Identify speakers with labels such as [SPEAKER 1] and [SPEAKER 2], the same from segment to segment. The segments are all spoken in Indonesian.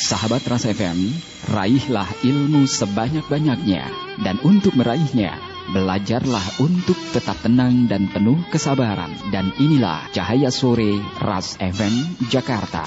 [SPEAKER 1] Sahabat Ras FM, raihlah ilmu sebanyak-banyaknya. Dan untuk meraihnya, belajarlah untuk tetap tenang dan penuh kesabaran. Dan inilah Cahaya Sore Ras FM Jakarta.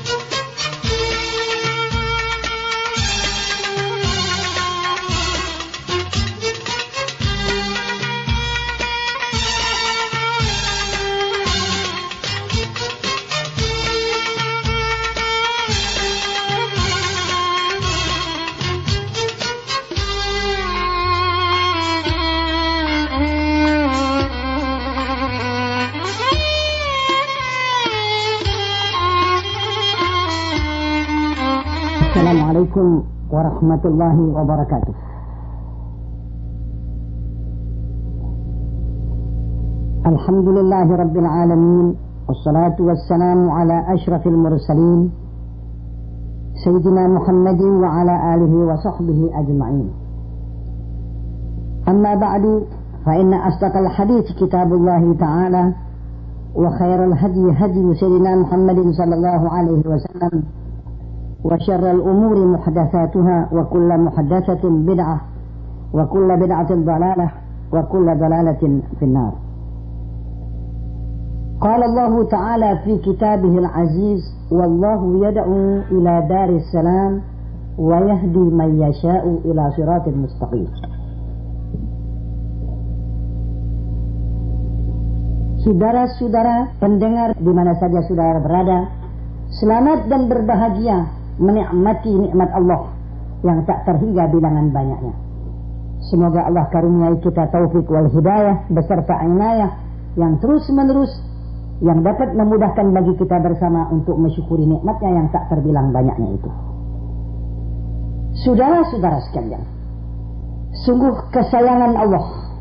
[SPEAKER 2] Assalamualaikum warahmatullahi wabarakatuh. Alhamdulillahi rabbil alamin, wassalatu wassalamu ala ashrafil mursalin, Sayyidina Muhammadin wa ala alihi wa sahbihi ajma'in. Amma ba'du, fa inna asdaqal hadits kitabullahi ta'ala, wa khairal hadi hadi Sayyidina Muhammadin sallallahu alaihi wasallam, وشر الأمور محدثاتها وكل محدثة بدعة وكل بدعة ضلالة وكل ضلالة في النار. قال الله تعالى في كتابه العزيز: والله يدعو إلى دار السلام ويهدي من يشاء إلى صراط مستقيم. Saudara-saudara pendengar di mana saja saudara berada, selamat dan berbahagia menikmati nikmat Allah yang tak terhingga bilangan banyaknya. Semoga Allah karuniai kita taufik wal hidayah beserta inayah yang terus menerus, yang dapat memudahkan bagi kita bersama untuk mensyukuri nikmatnya yang tak terbilang banyaknya itu. Saudara-saudara sekalian, sungguh kesayangan Allah.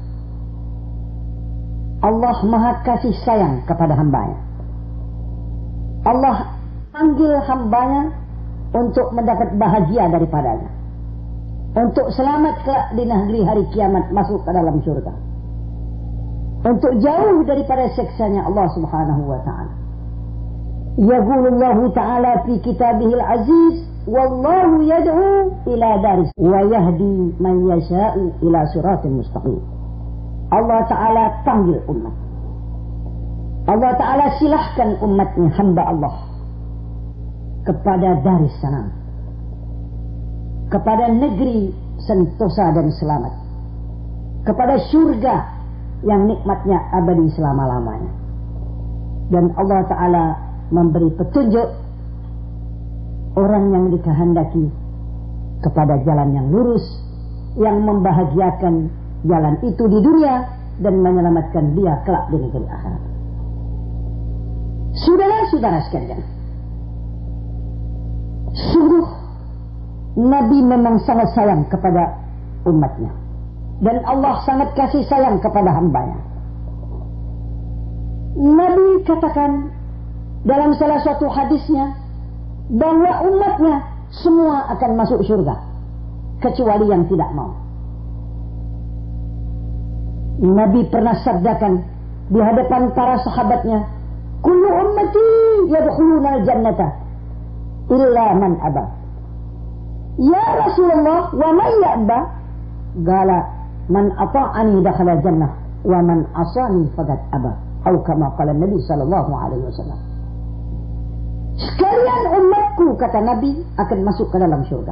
[SPEAKER 2] Allah maha kasih sayang kepada hambanya. Allah panggil hambanya untuk mendapat bahagia daripadanya, untuk selamat kelak di negeri hari kiamat, masuk ke dalam surga, untuk jauh daripada siksanya Allah subhanahu wa ta'ala. Yaqulullahu ta'ala fi kitabihil aziz: wallahu yad'u ila daris wa yahdi man yasha'u ila siratin mustaqim. Allah ta'ala panggil umat. Allah ta'ala silahkan umatnya, hamba Allah, kepada daris salam, kepada negeri sentosa dan selamat, kepada surga yang nikmatnya abadi selama-lamanya. Dan Allah Ta'ala memberi petunjuk orang yang dikehendaki kepada jalan yang lurus, yang membahagiakan jalan itu di dunia dan menyelamatkan dia kelak di negeri akhirat. Saudara-saudara sekalian, sungguh Nabi memang sangat sayang kepada umatnya, dan Allah sangat kasih sayang kepada hambanya. Nabi katakan dalam salah satu hadisnya bahwa umatnya semua akan masuk surga kecuali yang tidak mau. Nabi pernah sabdakan di hadapan para sahabatnya, kullu ummati yadkhuluna al-jannata illa man aba. Ya Rasulullah, wa man ya'ba? Qala man ata'ani dakhala jannah wa man asani faqad aba. Atau kama qala Nabi sallallahu alaihi wasallam. Sekalian umatku, kata Nabi, akan masuk ke dalam surga.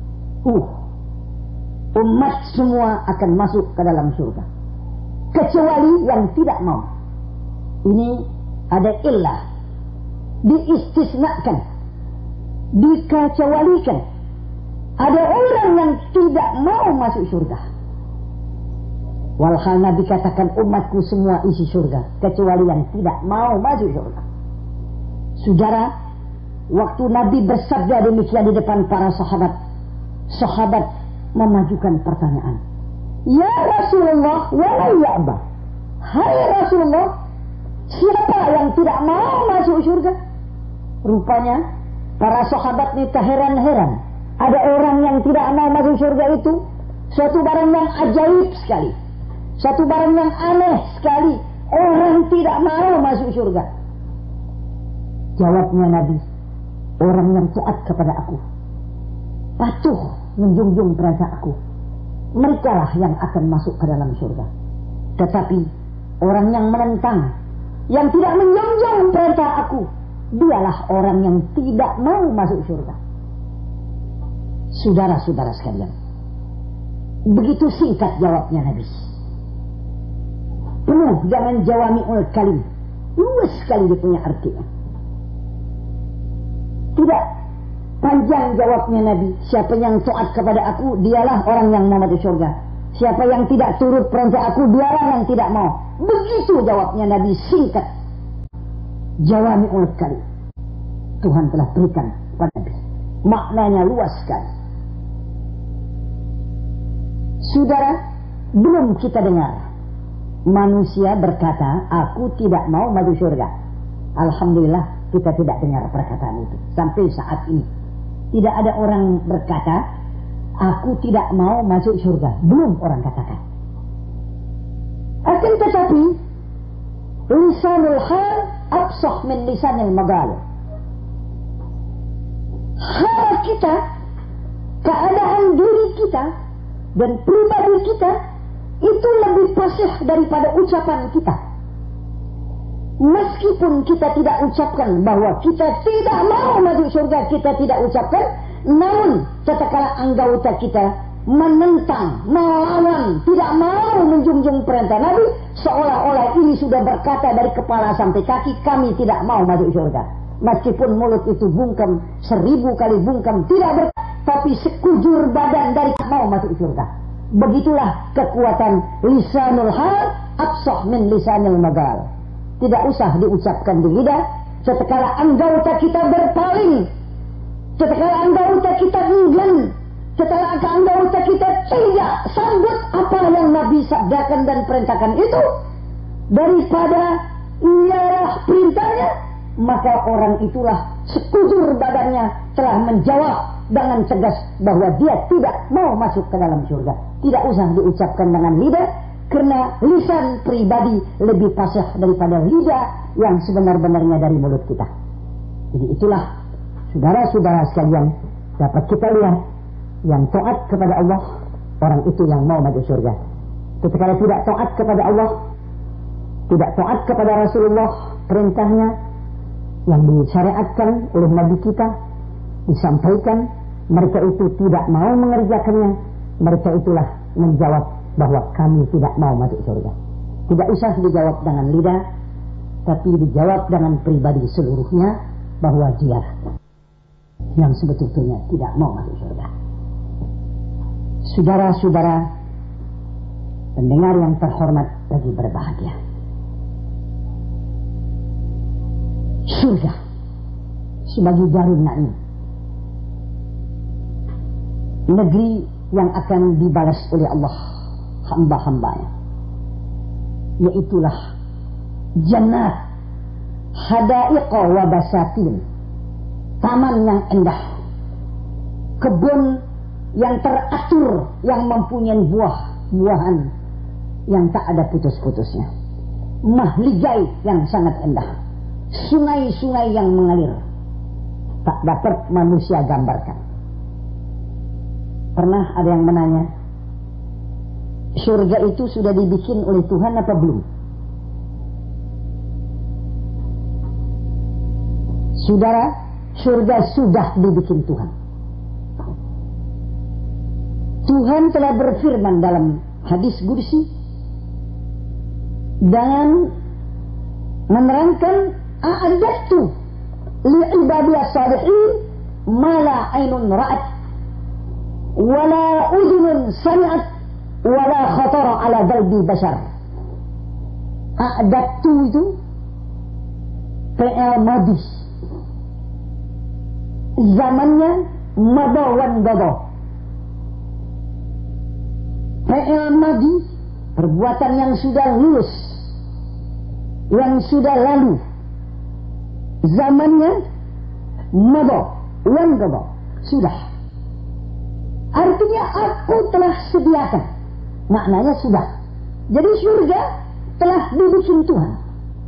[SPEAKER 2] Umat semua akan masuk ke dalam surga kecuali yang tidak mau. Ini ada illah, diistisnakan, dikecualikan. Ada orang yang tidak mau masuk surga. Walhal Nabi katakan umatku semua isi surga kecuali yang tidak mau masuk surga. Saudara, waktu Nabi bersabda demikian di depan para sahabat, sahabat memajukan pertanyaan. Ya Rasulullah, wala ya'ba. Hai Rasulullah, siapa yang tidak mau masuk surga? Rupanya para sahabat ini terheran-heran. Ada orang yang tidak mau masuk surga itu suatu barang yang ajaib sekali, suatu barang yang aneh sekali. Orang tidak mau masuk surga. Jawabnya Nabi, orang yang taat kepada aku, patuh menjunjung perintah aku, mereka lah yang akan masuk ke dalam surga. Tetapi orang yang menentang, yang tidak menjunjung perintah aku, dialah orang yang tidak mau masuk surga. Saudara-saudara sekalian, begitu singkat jawabnya Nabi. Penuh dengan jawami'ul kalim, luas sekali dia punya artinya. Tidak panjang jawabnya Nabi. Siapa yang taat kepada aku, dialah orang yang mau masuk surga. Siapa yang tidak turut perintah aku, dialah yang tidak mau. Begitu jawabnya Nabi, singkat, jawami'ul kalim. Tuhan telah berikan kepada Nabi, maknanya luas sekali. Saudara, belum kita dengar manusia berkata, aku tidak mau masuk surga. Alhamdulillah kita tidak dengar perkataan itu sampai saat ini. Tidak ada orang berkata, aku tidak mau masuk surga. Belum orang katakan. Akan tetapi lisanul hal absah min lisanil magal. Hal kita, keadaan diri kita dan pribadi kita itu lebih fasih daripada ucapan kita. Meskipun kita tidak ucapkan bahwa kita tidak mau masuk surga, kita tidak ucapkan, namun tatkala anggota kita menentang, melawan, tidak mau menjunjung perintah Nabi, seolah-olah ini sudah berkata dari kepala sampai kaki, kami tidak mau masuk surga. Meskipun mulut itu bungkam, 1000 kali bungkam, tidak berkata, tapi sekujur badan dari mau masuk surga. Begitulah kekuatan lisanul hal absah min lisanil magal. Tidak usah diucapkan di lidah. Setekala anggota kita berpaling, setekala anggota kita enggan, setekala anggota kita tidak sambut apa yang Nabi sabdakan dan perintahkan itu, daripada ialah perintahnya, maka orang itulah sekujur badannya telah menjawab dengan tegas bahwa dia tidak mau masuk ke dalam surga. Tidak usah diucapkan dengan lidah, karena lisan pribadi lebih fasih daripada lidah yang sebenar-benarnya dari mulut kita. Jadi itulah saudara-saudara sekalian, dapat kita lihat yang taat kepada Allah, orang itu yang mau masuk surga. Ketika tidak taat kepada Allah, tidak taat kepada Rasulullah, perintahnya yang disyariatkan oleh Nabi kita disampaikan, mereka itu tidak mau mengerjakannya, mereka itulah menjawab bahwa kami tidak mau masuk surga. Tidak usah dijawab dengan lidah, tapi dijawab dengan pribadi seluruhnya bahwa dia yang sebetulnya tidak mau masuk surga. Saudara-saudara pendengar yang terhormat bagi berbahagia, surga sebagai darun na'im, negeri yang akan dibalas oleh Allah hamba-hambanya, yaitulah jannat hadaiqa wa basatin, taman yang indah, kebun yang teratur, yang mempunyai buah-buahan yang tak ada putus-putusnya, mahligai yang sangat indah, sungai-sungai yang mengalir, tak dapat manusia gambarkan. Pernah ada yang menanya, surga itu sudah dibikin oleh Tuhan apa belum? Saudara, surga sudah dibikin Tuhan. Tuhan telah berfirman dalam hadis qudsi dengan menerangkan, a'adatu li'ibadiyas salihin ma la ainun ra'at wala udhunun sami'at wala khatara ala qalbi bashar. A'adatu itu fi'il madhi, zamannya mada wan gada. Fi'il madhi, perbuatan yang sudah lulus, yang sudah lalu, zamannya mada wan gada, sudah. Artinya aku telah sediakan, maknanya sudah. Jadi surga telah dibikin Tuhan.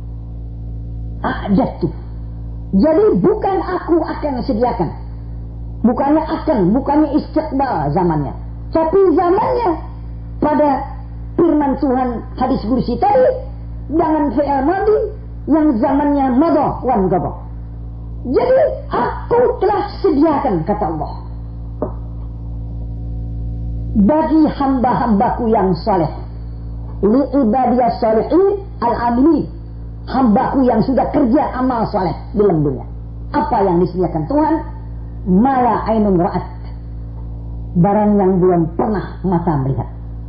[SPEAKER 2] A'dadtu. Jadi bukan aku akan sediakan, Bukannya akan, bukannya istiqbal zamannya. Tapi zamannya pada firman Tuhan hadis kursi tadi, jangan fi'il madhi yang zamannya madha wan gaba. Jadi aku telah sediakan, kata Allah, bagi hamba-hambaku yang saleh, li ibadiyas salihin al-amilin, hambaku yang sudah kerja amal saleh di dalam dunia. Apa yang disediakan Tuhan? Mala ainun ra'at, barang yang belum pernah mata melihat.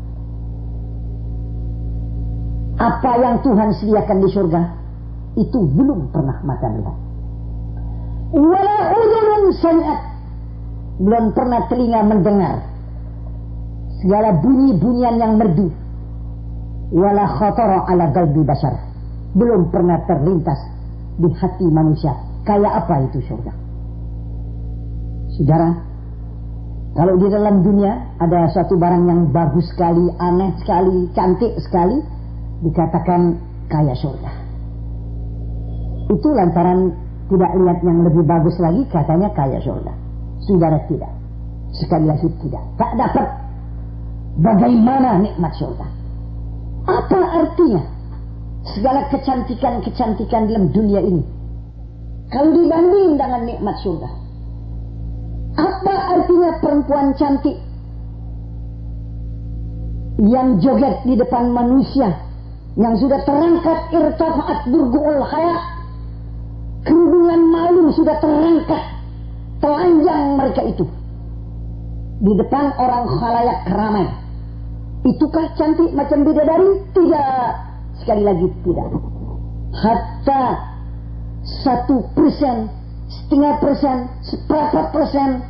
[SPEAKER 2] Apa yang Tuhan sediakan di surga itu belum pernah mata melihat. Wala udhunun sami'at, belum pernah telinga mendengar segala bunyi-bunyian yang merdu. Wala khatara ala qalbi bashar, belum pernah terlintas di hati manusia. Kayak apa itu surga? Saudara, kalau di dalam dunia ada suatu barang yang bagus sekali, aneh sekali, cantik sekali, dikatakan kaya surga. Itu lantaran tidak lihat yang lebih bagus lagi, katanya kaya surga. Saudara, tidak. Sekali lagi tidak. Tak dapat bagaimana nikmat surga. Apa artinya segala kecantikan-kecantikan dalam dunia ini kalau dibanding dengan nikmat surga? Apa artinya perempuan cantik yang joget di depan manusia, yang sudah terangkat irtafa'at burgu'ul haya, kerudungan malu sudah terangkat, telanjang mereka itu di depan orang khalayak ramai. Itukah cantik macam bidadari? Tidak. Sekali lagi tidak. Hatta 1%, 0,5%, seperempat persen,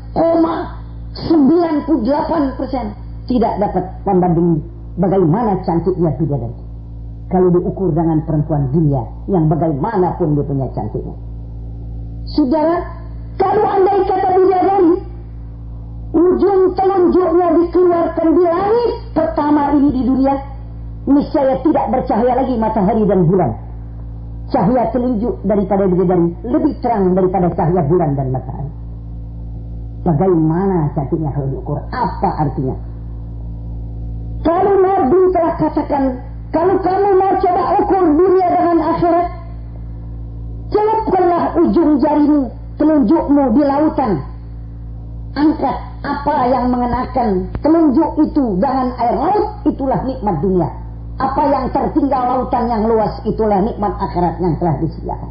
[SPEAKER 2] 98% tidak dapat membanding bagaimana cantiknya bidadari kalau diukur dengan perempuan dunia yang bagaimanapun dia punya cantiknya. Saudara, kalau andai kata bidadari ujung telunjuknya dikeluarkan di langit pertama ini di dunia, niscaya tidak bercahaya lagi matahari dan bulan. Cahaya telunjuk daripada bidadari lebih terang daripada cahaya bulan dan matahari. Bagaimana cantiknya kalau diukur? Apa artinya? Kalau Nabi telah katakan, kalau kamu mau coba ukur dunia dengan akhirat, celupkanlah ujung jarimu, telunjukmu di lautan. Angkat apa yang mengenakan telunjuk itu dengan air laut, itulah nikmat dunia. Apa yang tertinggal lautan yang luas, itulah nikmat akhirat yang telah disediakan.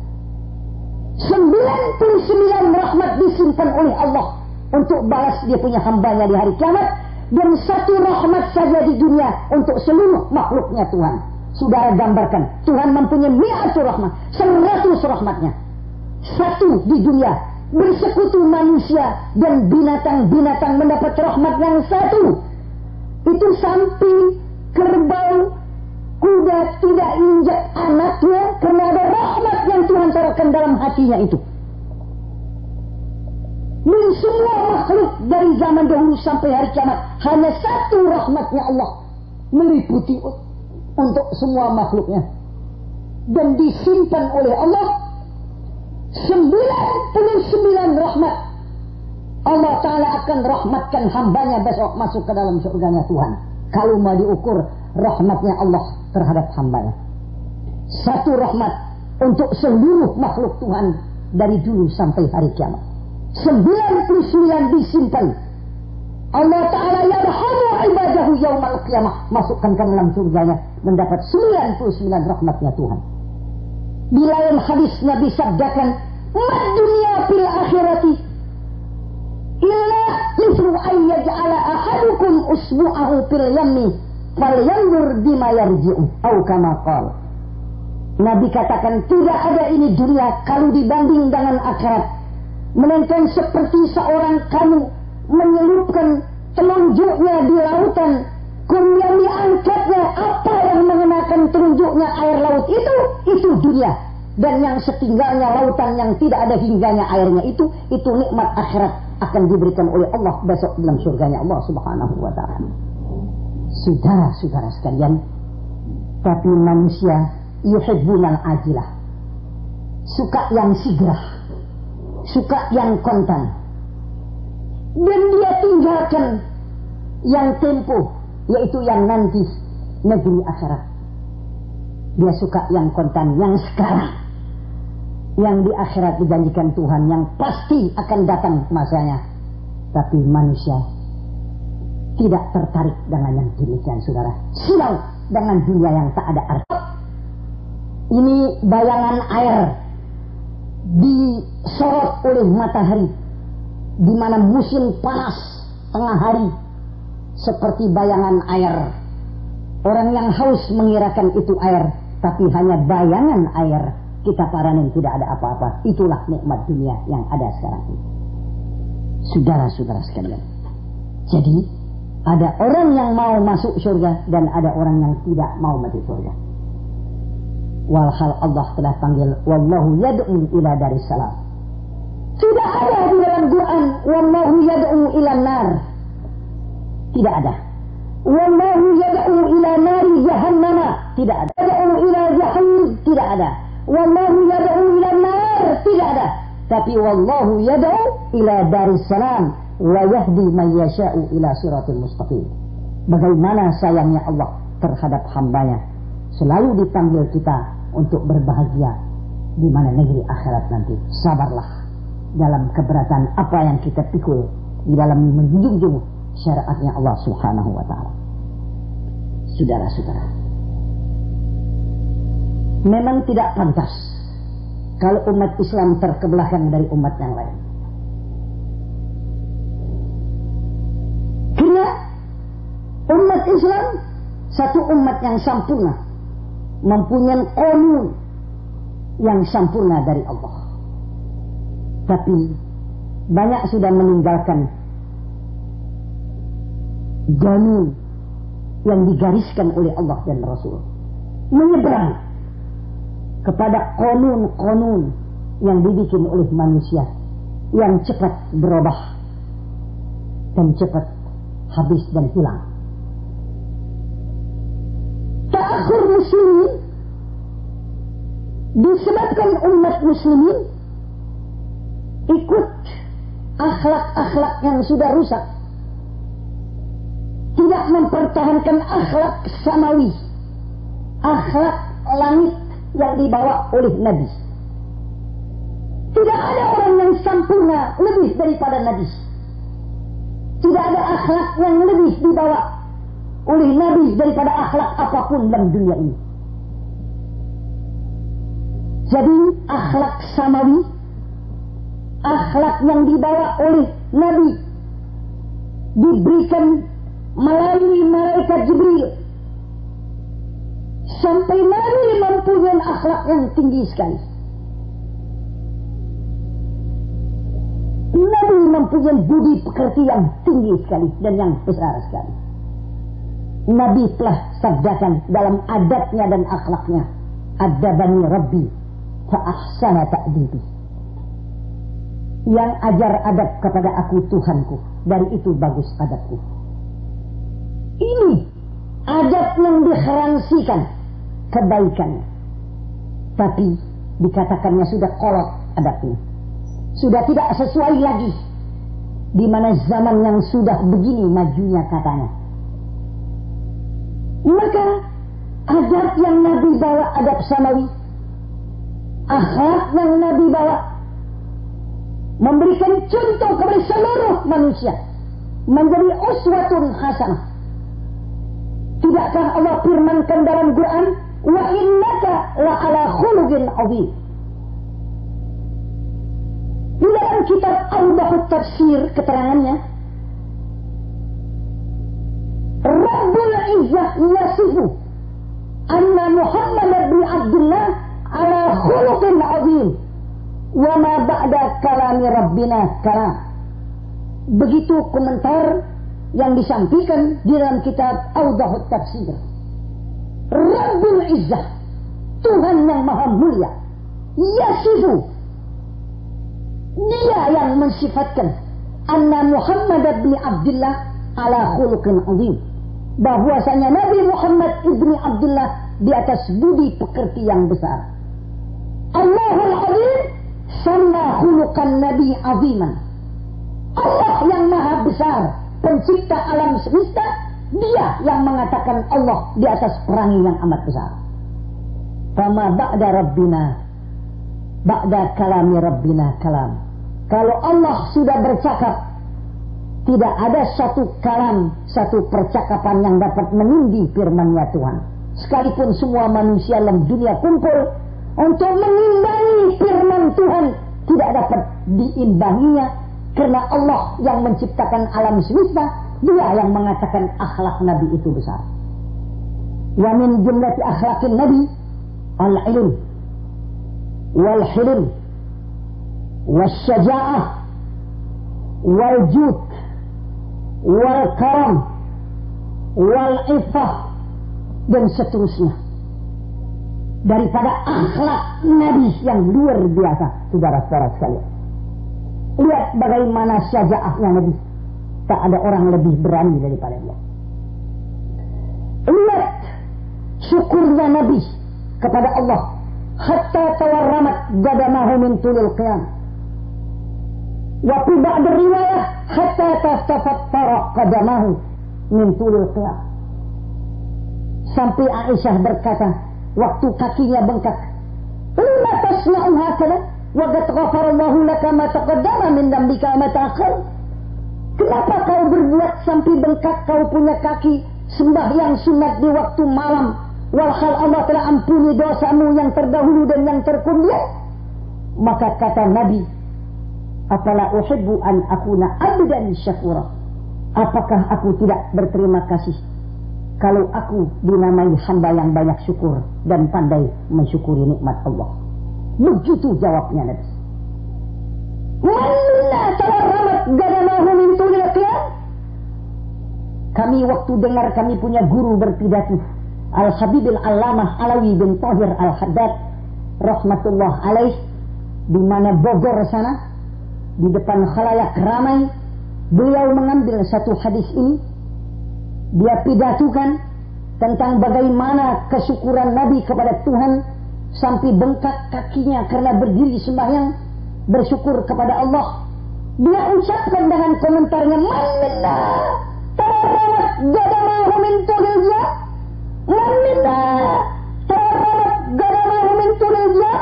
[SPEAKER 2] 99 rahmat disimpan oleh Allah untuk balas dia punya hambanya di hari kiamat, dan 1 rahmat saja di dunia untuk seluruh makhluknya Tuhan. Saudara gambarkan, Tuhan mempunyai 100 rahmat, 100 rahmatnya. 1 di dunia, bersekutu manusia dan binatang-binatang mendapat rahmat yang 1. Itu sapi, kerbau, kuda tidak injak anaknya karena ada rahmat yang Tuhan taruhkan dalam hatinya itu. Dan semua makhluk dari zaman dahulu sampai hari kiamat, hanya 1 rahmatnya Allah meliputi untuk semua makhluknya. Dan disimpan oleh Allah 99 rahmat. Allah Ta'ala akan rahmatkan hambanya besok masuk ke dalam surganya Tuhan. Kalau mau diukur rahmatnya Allah terhadap hambanya. 1 rahmat untuk seluruh makhluk Tuhan dari dulu sampai hari kiamat. 99 disimpan. Allah Ta'ala yarhamu ibadahu yaumal qiyamah, masukkan ke dalam surganya, mendapat 99 rahmatnya Tuhan. Di lain hadis Nabi sabdakan, mad dunia fil akhirati illa mithlu an yaj'ala ahadukum usbu'ahu fil yammi falyanzur bima yarji'u atau kama qala. Nabi katakan, tidak ada ini dunia kalau dibanding dengan akhirat, melainkan seperti seorang kamu menyelupkan telunjuknya di lautan, kemudian diangkatnya apa yang mengenakan telunjuknya air laut itu dunia. Dan yang setinggalnya lautan yang tidak ada hingganya airnya itu nikmat akhirat akan diberikan oleh Allah besok dalam surganya Allah Subhanahu wa ta'ala. Saudara-saudara sekalian, tapi manusia yuhibbunal ajilah, suka yang sigrah, suka yang kontan. Dan dia tinggalkan yang tempo, yaitu yang nanti, negeri akhirat. Dia suka yang kontan, yang sekarang. Yang di akhirat dijanjikan Tuhan, yang pasti akan datang masanya. Tapi manusia tidak tertarik dengan yang demikian, saudara. Silau dengan dunia yang tak ada arti. Ini bayangan air disorot oleh matahari, di mana musim panas tengah hari, seperti bayangan air. Orang yang haus mengirakan itu air, tapi hanya bayangan air. Kita paranin tidak ada apa-apa. Itulah nikmat dunia yang ada sekarang ini, saudara-saudara sekalian. Jadi ada orang yang mau masuk surga dan ada orang yang tidak mau masuk surga. Walhal Allah telah panggil, wallahu yad'u ila daris salam. Sudah ada di dalam Quran, wallahu yad'u ila nar. Tidak ada. Wallahu yad'u ila nari jahannama. Tidak ada. Yad'u ila jahannam. Tidak ada. Wallahu yad'u ila nar. Tidak ada. Tapi wallahu yad'u ila daris salam wa yahdi man yasha'u ila siratil mustaqim. Bagaimana sayangnya Allah terhadap hambanya. Selalu dipanggil kita untuk berbahagia di mana negeri akhirat nanti. Sabarlah dalam keberatan apa yang kita pikul di dalam menjunjung syariatnya Allah Subhanahu wa ta'ala. Saudara-saudara, memang tidak pantas kalau umat Islam terkebelakang dari umat yang lain. Karena umat Islam satu umat yang sempurna, mempunyai qanun yang sempurna dari Allah. Tapi banyak sudah meninggalkan qanun yang digariskan oleh Allah dan Rasul, menyeberang kepada qanun-qanun yang dibikin oleh manusia, yang cepat berubah dan cepat habis dan hilang. Ta'akhur muslimin disebabkan umat muslimin ikut akhlak-akhlak yang sudah rusak, tidak mempertahankan akhlak samawi, akhlak langit yang dibawa oleh Nabi. Tidak ada orang yang sempurna lebih daripada Nabi. Tidak ada akhlak yang lebih dibawa oleh Nabi daripada akhlak apapun dalam dunia ini. Jadi akhlak samawi, akhlak yang dibawa oleh Nabi, diberikan melalui malaikat Jibril, sampai Nabi mempunyai akhlak yang tinggi sekali. Nabi mempunyai budi pekerti yang tinggi sekali dan yang besar sekali. Nabi telah sabdakan dalam adabnya dan akhlaknya, adabani Rabbi fa ahsana ta'dibi. Yang ajar adab kepada aku Tuhanku, dari itu bagus adabku. Ini adab yang diheransikan kebaikannya, tapi dikatakannya sudah kolot adabnya, sudah tidak sesuai lagi, di mana zaman yang sudah begini majunya katanya. Maka adab yang Nabi bawa, adab samawi, akhlak yang Nabi bawa, memberikan contoh kepada seluruh manusia, menjadi uswatun hasanah. Tidakkah Allah firmankan dalam Quran, wa innaka la'ala khuluqin 'adzim. Di dalam kitab Awdahut Tafsir keterangannya, Rabbul Izzah yasifu anna Muhammad bin Abdullah ala khuluqin 'adzim wa ma ba'da kalami Rabbina kalam. Begitu komentar yang disampaikan di dalam kitab Awdahut Tafsir. Rabbul Izzah, Tuhan yang maha mulia, yasifu, dia yang mensifatkan anna Muhammad bin Abdullah ala khuluqin 'adzim, bahwasanya Nabi Muhammad ibni Abdullah di atas budi pekerti yang besar. Allahul Azim sanna khuluqan Nabi aziman. Allah yang maha besar, pencipta alam semesta, dia yang mengatakan Allah di atas perangi yang amat besar. Fama ba'da rabbina, ba'da kalami rabbina kalam. Kalau Allah sudah bercakap, tidak ada satu kalam, satu percakapan yang dapat menindih firman-Nya Tuhan. Sekalipun semua manusia dalam dunia kumpul untuk mengimbangi firman Tuhan, tidak dapat diimbanginya, karena Allah yang menciptakan alam semesta, dia yang mengatakan akhlak Nabi itu besar. Wa min jumlati akhlaqin Nabi al-ilm wal-hilm wal-syaja'ah wal-jud wal-karam wal-iffah dan seterusnya. Daripada akhlak Nabi yang luar biasa, saudara-saudara sekalian. Lihat bagaimana syaja'ahnya Nabi. Tak ada orang lebih berani daripada dia. Lihat syukurnya Nabi kepada Allah. Hatta tawarramat gadamahu min tulil qiyam. Wa fi ba'd riwayah hatta tastafattara qadamahu min tulil qiyam. Sampai Aisyah berkata, waktu kakinya bengkak, "Lima tasna'u hakala wa qad ghafarallahu laka ma taqaddama min dhanbika ma ta'akhkhar." Kenapa kau berbuat sampai bengkak, kau punya kaki sembahyang sunat di waktu malam, walhal Allah telah ampuni dosamu yang terdahulu dan yang terkemudian? Maka kata Nabi, "Afala uhibbu an akuna abdan syakura." Apakah aku tidak berterima kasih kalau aku dinamai hamba yang banyak syukur dan pandai mensyukuri nikmat Allah? Begitu jawabnya Nabi. Manna tawarramat gadamahu min tulil qiyam. Kami waktu dengar kami punya guru berpidato, Al-Habib Al-Allamah Alawi bin Tahir Al-Haddad rahmatullah alaih, di mana Bogor sana, di depan khalayak ramai, beliau mengambil satu hadis ini. Dia pidatukan tentang bagaimana kesyukuran Nabi kepada Tuhan sampai bengkak kakinya karena berdiri sembahyang bersyukur kepada Allah. Dia ucapkan dengan komentarnya, "Manna tawarramat gadamahu min tulil qiyam." Manna tawarramat gadamahu min tulil qiyam.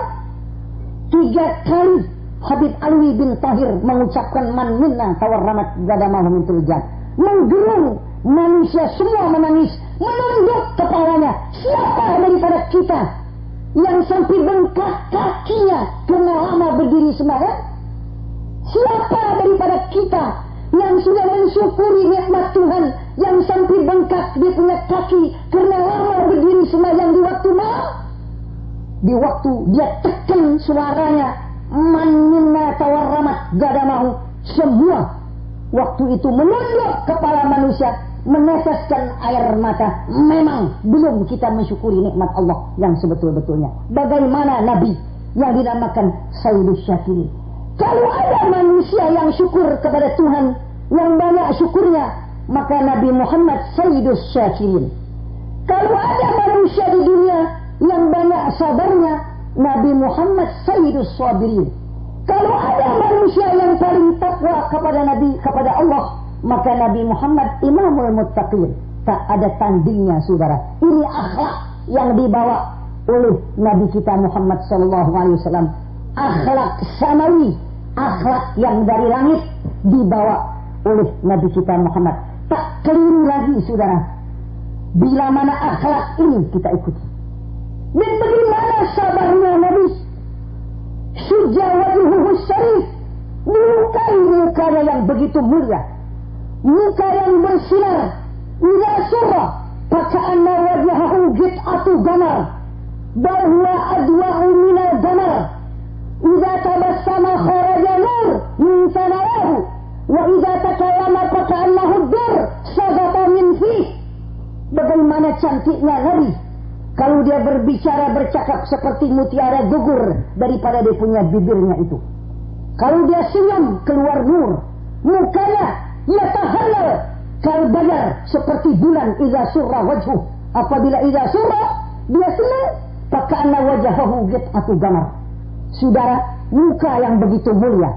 [SPEAKER 2] 3 kali Habib Alwi bin Tahir mengucapkan manna tawarramat gadamahu min tulil qiyam. Menggerung manusia semua menangis, menunduk kepalanya. Siapa daripada kita yang sampai bengkak kakinya karena lama berdiri sembahyang? Siapa daripada kita yang sudah mensyukuri nikmat Tuhan yang sampai bengkak dia punya kaki karena lama berdiri sembahyang di waktu malam? Di waktu dia tekan suaranya, "Manna tawarramat gadamahu," semua waktu itu menunduk kepala manusia, meneteskan air mata. Memang belum kita mensyukuri nikmat Allah yang sebetul-betulnya. Bagaimana Nabi yang dinamakan Sayyidus Syakirin? Kalau ada manusia yang syukur kepada Tuhan, yang banyak syukurnya, maka Nabi Muhammad Sayyidus Syakirin. Kalau ada manusia di dunia yang banyak sabarnya, Nabi Muhammad Sayyidus Sabirin. Kalau ada manusia yang paling takwa kepada Nabi, kepada Allah, maka Nabi Muhammad Imamul Muttaqin. Tak ada tandingnya, saudara. Ini akhlak yang dibawa oleh Nabi kita Muhammad SAW. Akhlak samawi, akhlak yang dari langit dibawa oleh Nabi kita Muhammad. Tak keliru lagi, saudara. Bila mana akhlak ini kita ikuti. Dan bagaimana sabarnya Nabi? Sujawatuhu syarif, melukai mukanya yang begitu mulia, muka yang bersinar. Ila surah faka'anna wajhahu qit'atu qamar bal huwa adwa'u min al-qamar idza tabassama kharaja nur min sanayahu wa idza takallama faka'annahu ad-dur sadata min fihi. Bagaimana cantiknya Nabi kalau dia berbicara, bercakap seperti mutiara gugur daripada dia punya bibirnya itu. Kalau dia senyum, keluar nur. Mukanya yatahallal kalbayar, seperti bulan idza surra wajhu. Apabila idza surra dia senang, faka'anna wajhahu qit'atu qamar. Saudara, muka yang begitu mulia,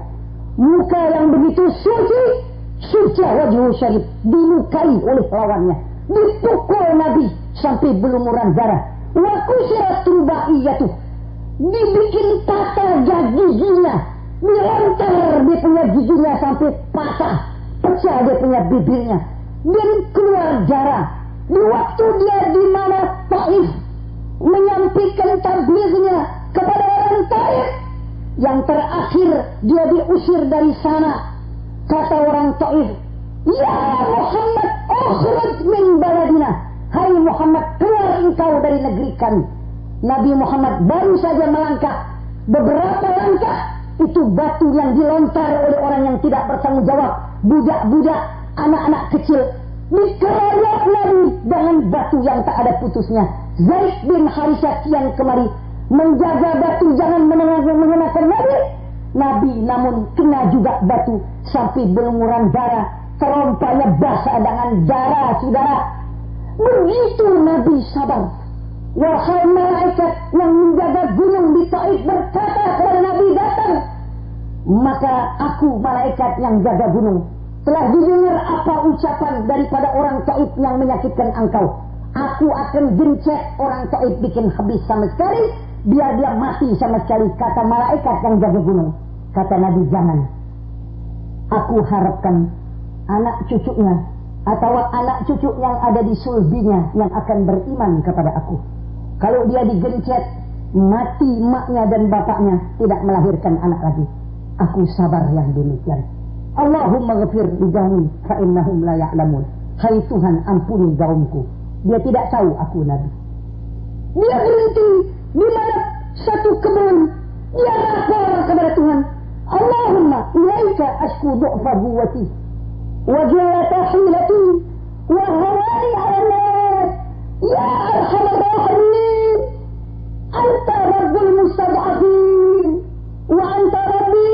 [SPEAKER 2] Muka yang begitu suci, suci wajhu syarif, dilukai oleh lawannya, dipukul Nabi sampai berlumuran darah. Wa kusirat rubaiyatuh, dibikin patah giginya, dilantar dia punya giginya sampai patah, pecah dia punya bibirnya, dan keluar darah. Di waktu dia di mana Taif menyampaikan tablignya kepada orang Taif, yang terakhir dia diusir dari sana. Kata orang Taif, ya Muhammad, ukhruj min baladina, hai Muhammad, keluar engkau dari negeri kami. Nabi Muhammad baru saja melangkah beberapa langkah, itu batu yang dilontar oleh orang yang tidak bertanggung jawab, budak-budak, anak-anak kecil, dikeroyok Nabi dengan batu yang tak ada putusnya. Zaid bin Harithah yang kemari menjaga batu jangan mengenakan Nabi. Nabi namun kena juga batu sampai berlumuran darah, terompahnya basah dengan darah, saudara. Begitu Nabi sabar. Wahai malaikat yang menjaga gunung di Taif berkata kepada Nabi datang, maka aku malaikat yang jaga gunung telah didengar apa ucapan daripada orang Taif yang menyakitkan engkau. Aku akan gencet orang Taif, bikin habis sama sekali, biar dia mati sama sekali, kata malaikat yang jaga gunung. Kata Nabi, jangan. Aku harapkan anak cucunya atau anak cucu yang ada di sulbinya yang akan beriman kepada aku. Kalau dia digencet, mati emaknya dan bapaknya, tidak melahirkan anak lagi. Aku sabar yang demikian. Allahumma ghafir li qaumi fa innahum la ya'lamun. Hai Tuhan, ampuni kaumku, dia tidak tahu aku Nabi. Dia berhenti di mana satu kebun, dia lapor kepada Tuhan, Allahumma ilaika ashku du'fa quwwati wa jallata hilati wa hawani 'ala nas ya arhamar rahimin, anta rabbul mustad'afin wa anta rabbi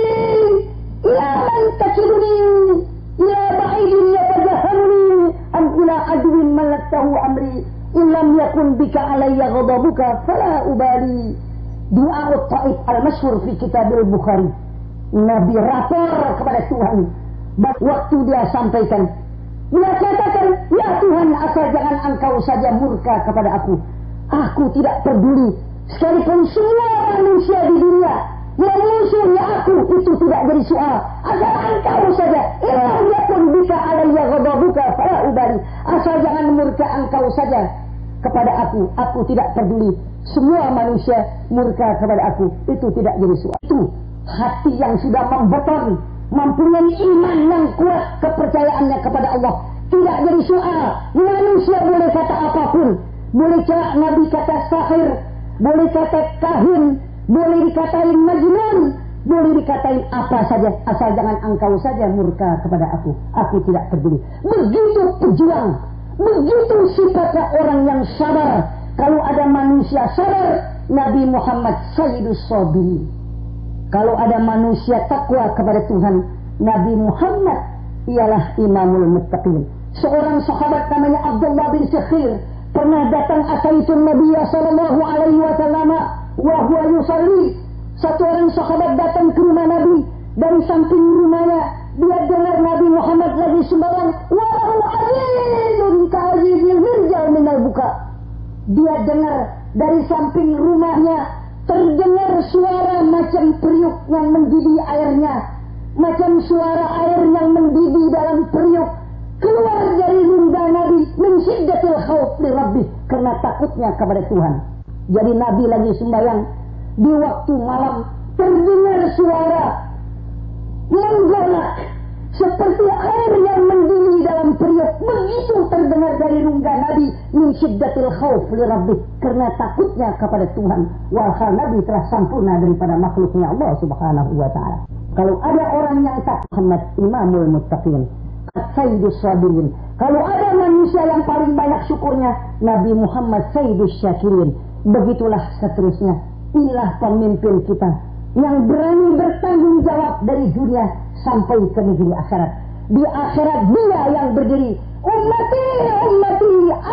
[SPEAKER 2] ya man takiluni ila ba'idin yatajahamni am ila adwin malaktahu amri illam yakun bika alayya ghadabuka fala ubali. Doa Taif al-masyhur fi kitab al-Bukhari. Nabi rapor kepada Tuhan. Waktu dia sampaikan, dia katakan, ya Tuhan, asal jangan engkau saja murka kepada aku. Aku tidak peduli, sekalipun semua manusia di dunia memusuhi aku, itu tidak jadi soal. Asal engkau saja, illam yakun bika alayya ghadabuka fala ubali. Asal jangan murka engkau saja kepada aku tidak peduli. Semua manusia murka kepada aku, itu tidak jadi soal. Itu hati yang sudah membeton, mempunyai iman yang kuat, kepercayaannya kepada Allah, tidak jadi soal. Manusia boleh kata apapun, boleh Nabi kata sahir, boleh kata kahin, boleh dikatain majnun, boleh dikatain apa saja, asal jangan engkau saja murka kepada aku tidak peduli. Begitu pejuang, begitu sifatnya orang yang sabar. Kalau ada manusia sabar, Nabi Muhammad Sayyidus Sabirin. Kalau ada manusia takwa kepada Tuhan, Nabi Muhammad ialah Imamul Muttaqin. Seorang sahabat namanya Abdullah bin Sakhir pernah datang ataitun Nabi sallallahu alaihi wasallam wa huwa yusalli. Satu orang sahabat datang ke rumah Nabi, dari samping rumahnya dia dengar Nabi Muhammad lagi sembahyang, wa lahu azizun ka'azizil rijal minal buka. Dia dengar dari samping rumahnya terdengar suara macam periuk yang mendidih airnya, macam suara air yang mendidih dalam periuk keluar dari rongga Nabi min syiddatil khauf li rabbih, karena takutnya kepada Tuhan. Jadi Nabi lagi sembahyang, di waktu malam terdengar suara menggolak seperti air yang mendidih dalam periuk. Begitu terdengar dari rongga Nabi min syiddatil khauf li rabbih, karena takutnya kepada Tuhan. Walhal Nabi telah sempurna daripada makhluknya Allah subhanahu wa ta'ala. Kalau ada orang yang tak Muhammad Imamul Muttaqin, Sayyidus Sabirin. Kalau ada manusia yang paling banyak syukurnya, Nabi Muhammad Sayyidus Syakirin. Begitulah seterusnya. Inilah pemimpin kita yang berani bertanggung jawab dari dunia sampai ke negeri akhirat. Di akhirat dia yang berdiri, ummati, ummati,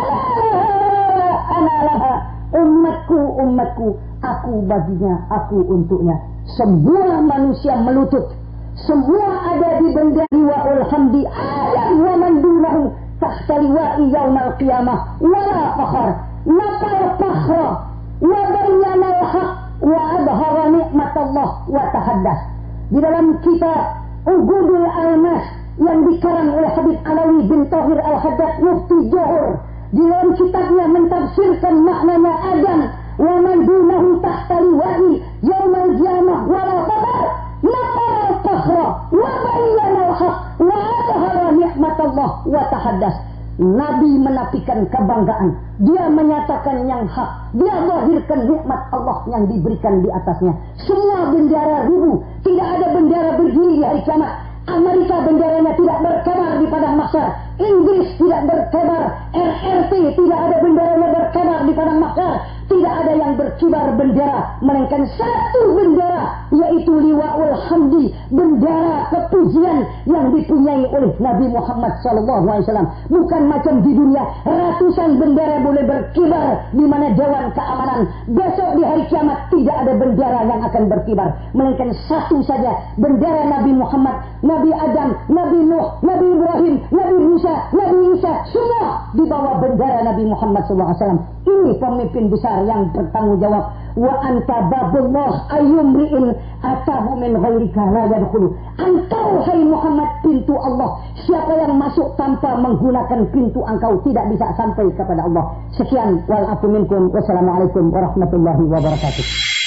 [SPEAKER 2] ana-laha, umatku, umatku, aku baginya, aku untuknya. Semua manusia melutut, Semua ada di bendera liwa'ul hamdi. Ayat wa man dunahu tahta liwa'i yaumal qiyamah. Wala fakhar. Nafal fakhra. Wa bayyana al-haq. Wa adhara ni'matallah wa tahaddas. Di dalam kitab Ugudul Almas yang dikarang oleh Habib Alawi bin Tahir Al-Haddad Mufti Johor, di dalam kitabnya mentafsirkan maknanya Adam wa man dunahu tahta liwa'i yaumal qiyamah wala fakhar. Nafal fakhra wa bayyana al-haq wa adhara ni'matallah wa tahaddas. Nabi menafikan kebanggaan. Dia menyatakan yang hak. Dia zahirkan nikmat Allah yang diberikan di atasnya. Semua bendera ribu. Tidak ada bendera berdiri di hari kiamat. Amerika benderanya tidak berkibar di padang mahsyar. Inggris tidak berkibar. RRT tidak ada benderanya berkibar di padang mahsyar. Tidak ada yang berkibar bendera, melainkan satu bendera, yaitu liwa'ul hamdi, bendera kepujian yang dipunyai oleh Nabi Muhammad SAW. Bukan macam di dunia, ratusan bendera boleh berkibar di mana Dewan Keamanan. Besok di hari kiamat tidak ada bendera yang akan berkibar, melainkan satu saja, bendera Nabi Muhammad, Nabi Adam, Nabi Nuh, Nabi Ibrahim, Nabi Musa, Nabi Isa, semua di bawah bendera Nabi Muhammad SAW. Ini pemimpin besar yang bertanggung jawab. Wa anta babullah ayyumri'in atahu min ghairika la yadkhulu. Engkau hai Muhammad pintu Allah. Siapa yang masuk tanpa menggunakan pintu engkau tidak bisa sampai kepada Allah. Sekian wal afu minkum. Wassalamualaikum warahmatullahi wabarakatuh.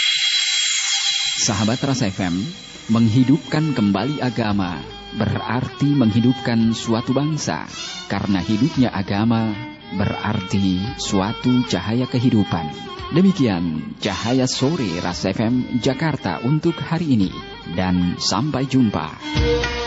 [SPEAKER 1] Sahabat Rasa FM, menghidupkan kembali agama berarti menghidupkan suatu bangsa. Karena hidupnya agama berarti suatu cahaya kehidupan. Demikian Cahaya Sore Rasa FM Jakarta untuk hari ini. Dan sampai jumpa.